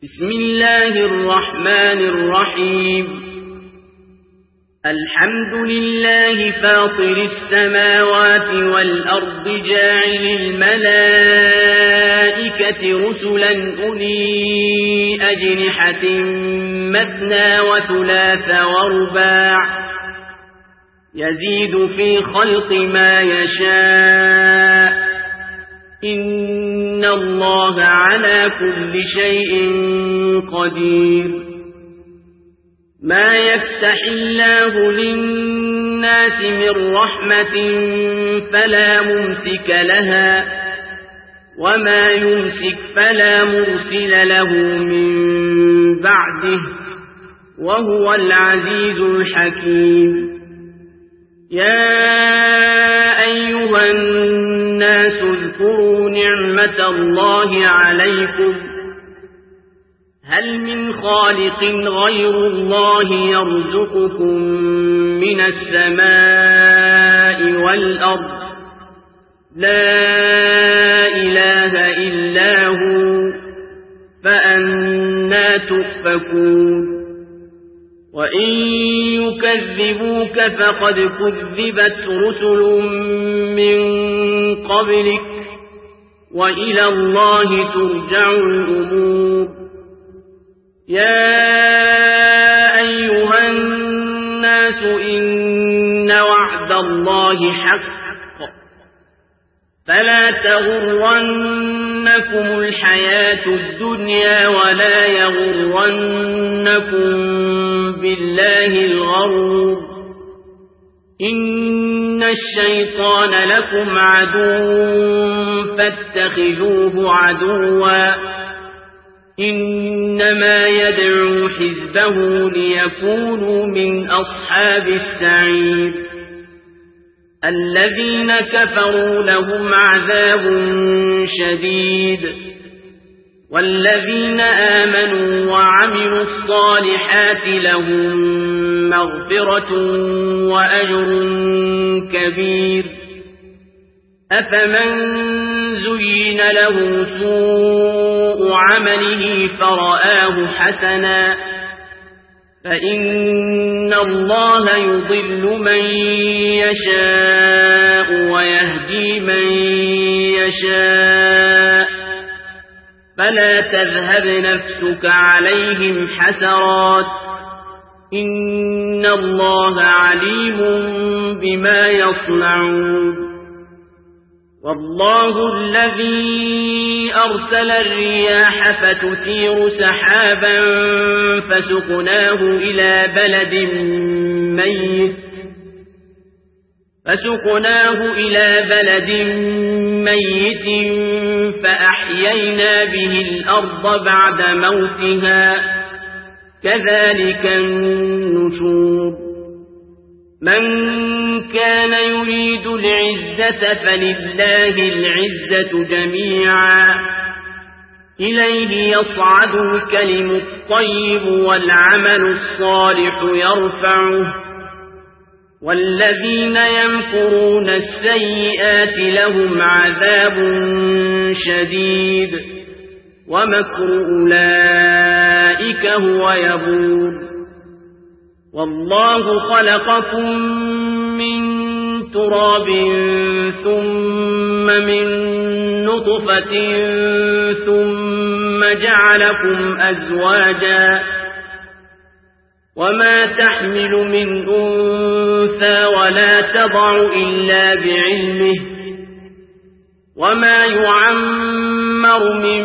بسم الله الرحمن الرحيم الحمد لله فاطر السماوات والأرض جاعل الملائكة رسلا أولي أجنحة مثنى وثلاث ورباع يزيد في خلق ما يشاء إن الله على كل شيء قدير ما يفتح الله للناس من رحمة فلا ممسك لها وما يمسك فلا مرسل له من بعده وهو العزيز الحكيم يا أيها الناس اذكروا نعمة الله عليكم هل من خالق غير الله يرزقكم من السماء والأرض لا إله إلا هو فأنى تؤفكون وإن يكذبوك فقد كذبت رسل من قبلك وإلى الله ترجع الأمور يا أيها الناس إن وعد الله حق فلا تغرنكم الحياة الدنيا ولا يغرنكم بالله الغرور إن الشيطان لكم عدو فاتخذوه عدوا إنما يدعو حزبه ليكونوا من أصحاب السعير الذين كفروا لهم عذاب شديد والذين آمنوا وعملوا الصالحات لهم مغفرة وأجر كبير أفمن زين له سوء عمله فرآه حسنا فإن الله يضل من يشاء ويهدي من يشاء فلا تذهب نفسك عليهم حسرات إن الله عليم بما يصنعون والله الذي أرسل الرياح فتثير سحابا فسقناه إلى بلد ميت فأحيينا به الأرض بعد موتها كذلك النشور من كان يريد العزة فلله العزة جميعا إليه يصعد الكلم الطيب والعمل الصالح يرفعه والذين يمكرون السيئات لهم عذاب شديد ومكر أولئك هو يبور والله خلقكم من تراب ثم من نطفة ثم جعلكم أزواجا وما تحمل من أنثى ولا تضع إلا بعلمه وما يعمر من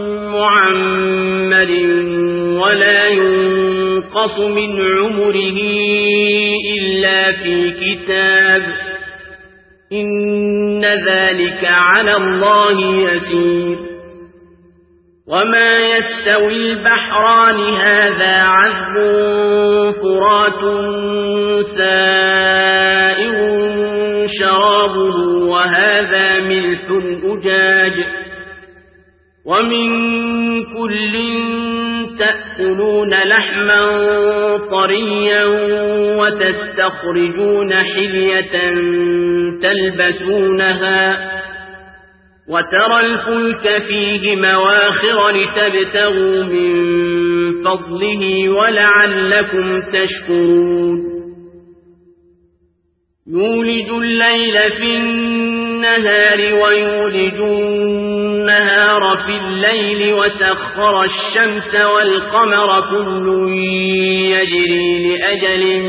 معمر ولا ينقص من عمره إلا في كتاب إن ذلك على الله يسير وما يستوي البحران هذا عذب فرات سائغ شرابه وهذا ملح أجاج ومن كل تأكلون لحما طريا وتستخرجون حلية تلبسونها وترى الفلك فيه مواخر لتبتغوا من فضله ولعلكم تشكرون يولج الليل في النهار ويولج النهار في الليل وسخر الشمس والقمر كل يجري لأجل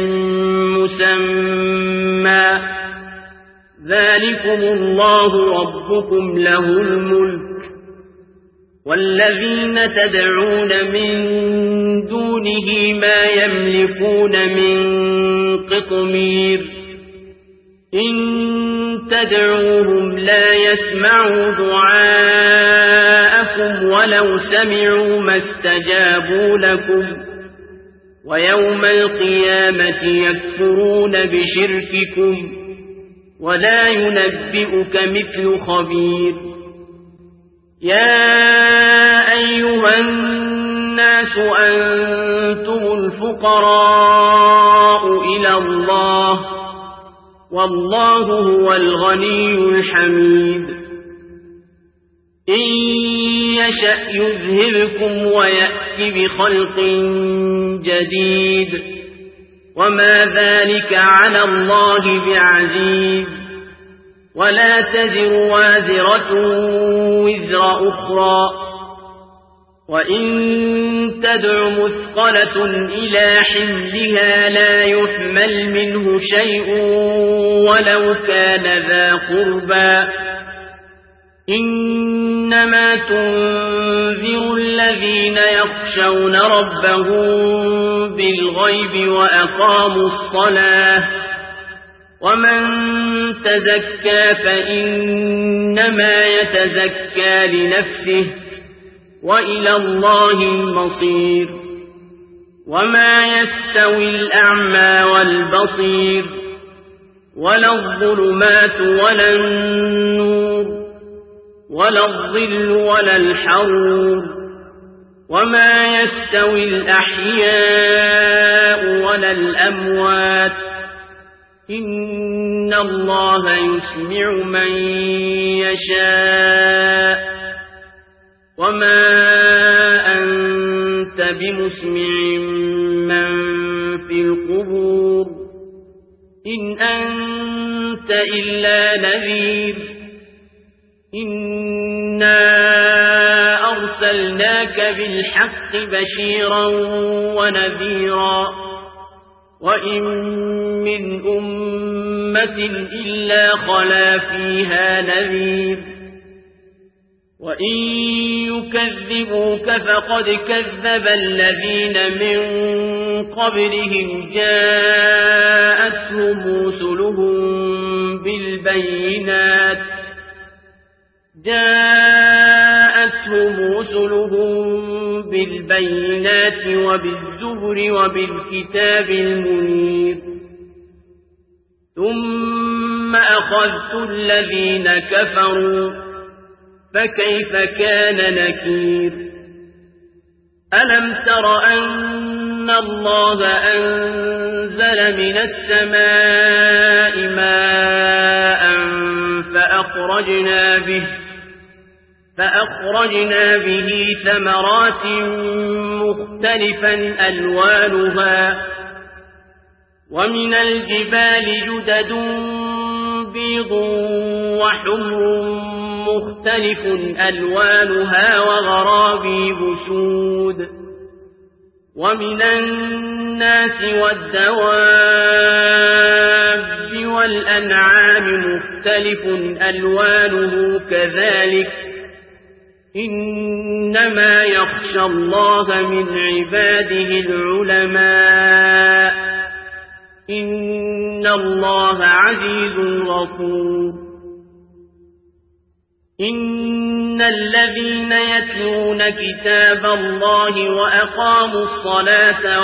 مسمى ذلكم الله ربكم له الملك والذين تدعون من دونه ما يملكون من قطمير إن تدعوهم لا يسمعوا دعاءكم ولو سمعوا ما استجابوا لكم ويوم القيامة يكفرون بشرككم ولا ينبئك مثل خبير يا أيها الناس أنتم الفقراء إلى الله والله هو الغني الحميد إن يشأ يذهبكم ويأتي بخلق جديد وما ذلك على الله بعزيز ولا تزر وازرة وزر أخرى وإن تدع مثقلة إلى حملها لا يحمل منه شيء ولو كان ذا قربى إنما تنذر الذين يخشون ربهم بالغيب وأقاموا الصلاة ومن تزكى فإنما يتزكى لنفسه وإلى الله المصير وما يستوي الأعمى والبصير ولا الظلمات ولا النور ولا الظل ولا الحرور وما يستوي الأحياء ولا الأموات إن الله يسمع من يشاء وما أنت بمسمع من في القبور إن أنت إلا نذير إنا أرسلناك بالحق بشيرا ونذيرا وإن من أمة إلا خلا فيها نذير وإن يكذبوك فقد كذب الذين من قبلهم جاءتهم رسلهم بالبينات وبالزبر وبالكتاب المنير ثم أخذت الذين كفروا فكيف كان نكير ألم تر أن الله أنزل من السماء ماء فأخرجنا به ثمرات مختلفا ألوانها ومن الجبال جدد بيض وحمر مختلف ألوانها وغرابيب سود ومن الناس والدواب والأنعام مختلف ألوانه كذلك إنما يخشى الله من عباده العلماء إن الله عزيز غفور إن الذين يتلون كتاب الله وأقاموا الصلاة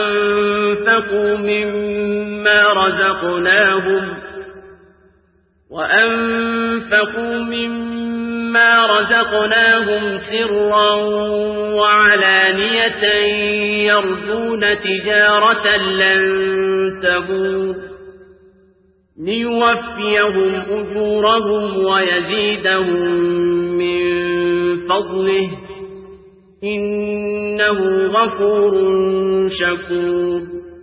وأنفقوا مما رزقناهم سرا وعلانية يرجون تجارة لن تبور ليوفيهم أجورهم ويزيدهم من فضله إنه غفور شكور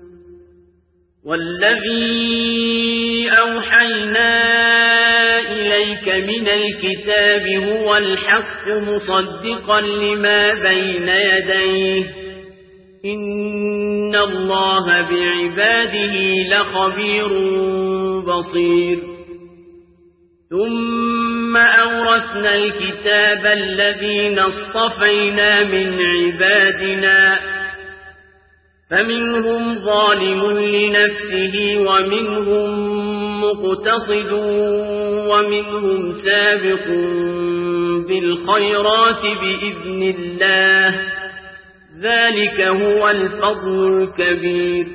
والذي أوحينا إليك من الكتاب هو الحق مصدقا لما بين يديه إن الله بعباده لخبير بصير ثم أورثنا الكتاب الذين اصطفينا من عبادنا فمنهم ظالم لنفسه ومنهم مقتصد ومنهم سابق بالخيرات بإذن الله ذلك هو الفضل الكبير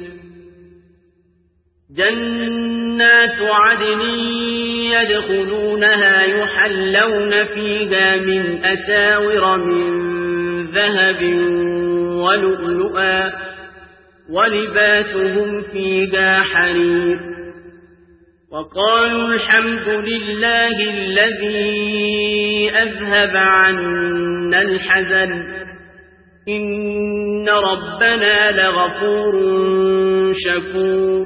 جنات عدن يدخلونها يحلون فيها من أساور من ذهب ولؤلؤا ولباسهم فيها حرير وقالوا الحمد لله الذي أذهب عنا الحزن إن ربنا لغفور شكور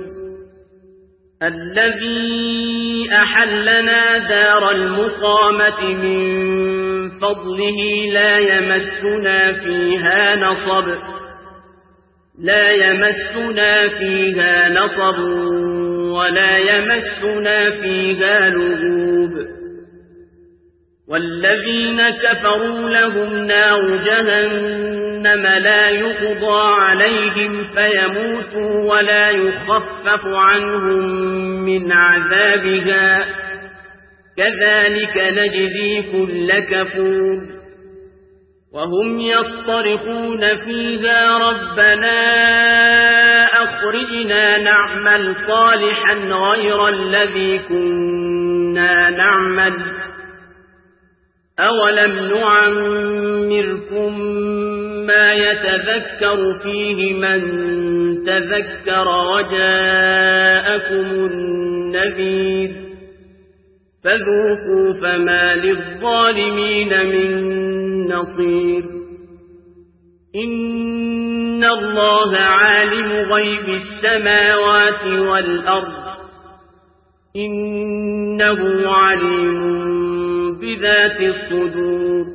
الذي أحلنا دار المقامة من فضله لا يمسنا فيها نصب ولا يمسنا فيها لغوب والذين كفروا لهم نار جهنم لا يقضى عليهم فيموتوا ولا يخفف عنهم من عذابها كذلك نجزي كل كفور وهم يصطرخون فيها ربنا أخرجنا نعمل صالحا غير الذي كنا نعمل أولم نعمركم ما يتذكر فيه من تذكر وجاءكم النذير فذوقوا فما للظالمين من نصير إن الله عالم غيب السماوات والأرض إنه عليم بذات الصدور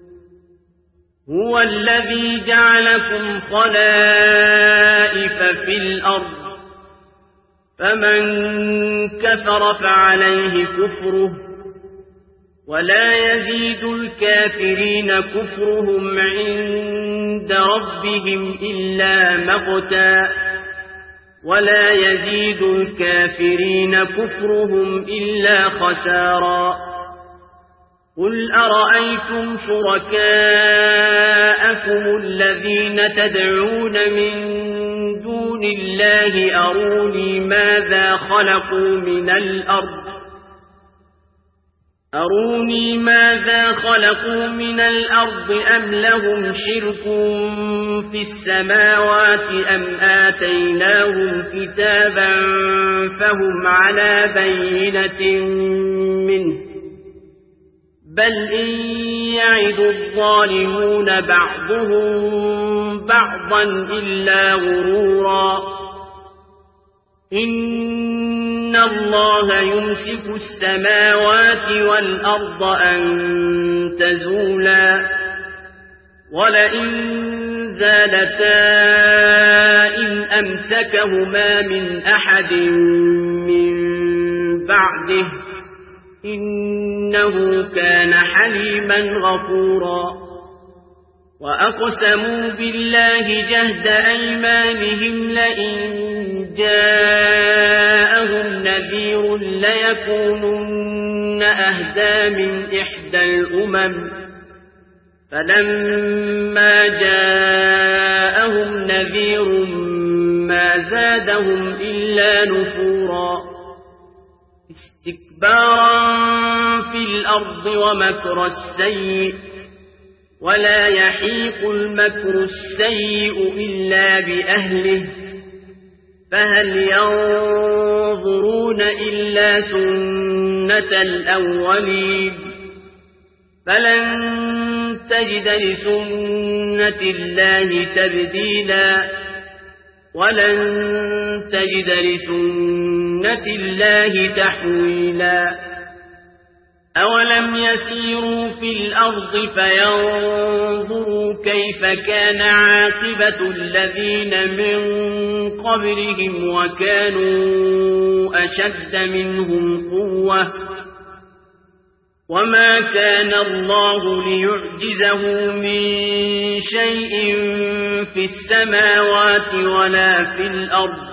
هو الذي جعلكم خلائف في الأرض فمن كفر فعليه كفره ولا يزيد الكافرين كفرهم عند ربهم إلا مقتا ولا يزيد الكافرين كفرهم إلا خسارا قل أرأيتم شركاءكم الذين تدعون من دون الله أروني ماذا خلقوا من الأرض أم لهم شرك في السماوات أم آتيناهم كتابا فهم على بينة منه بل إن يعد الظالمون بعضهم بعضا إلا غرورا إن الله يمسك السماوات والأرض أن تزولا ولئن زالتا إن أمسكهما من أحد من بعده إنه كان حليما غفورا وأقسموا بالله جهد أيمانهم لئن جاءهم نذير ليكونن أهدى من إحدى الأمم فلما جاءهم نذير ما زادهم إلا نفورا استكبارا في الأرض ومكر السيء ولا يحيق المكر السيء إلا بأهله فهل ينظرون إلا سنة الأولين فلن تجد لسنة الله تبديلا ولن تجد لسنة الله تحويلا أولم يسيروا في الأرض فينظروا كيف كان عاقبة الذين من قبلهم وكانوا أشد منهم قوة وما كان الله ليعجزه من شيء في السماوات ولا في الأرض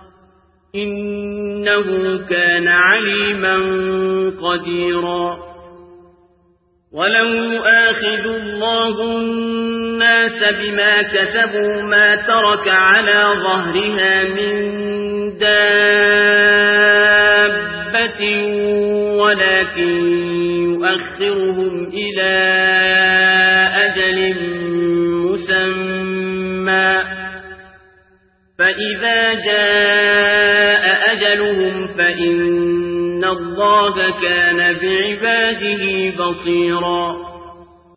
إنه كان عليما قديرا ولو يؤاخذ الله الناس بما كسبوا ما ترك على ظهرها من دابة ولكن يؤخرهم إلى أجل مسمى فإذا جاء أجلهم فإن الله كان بعباده بصيرا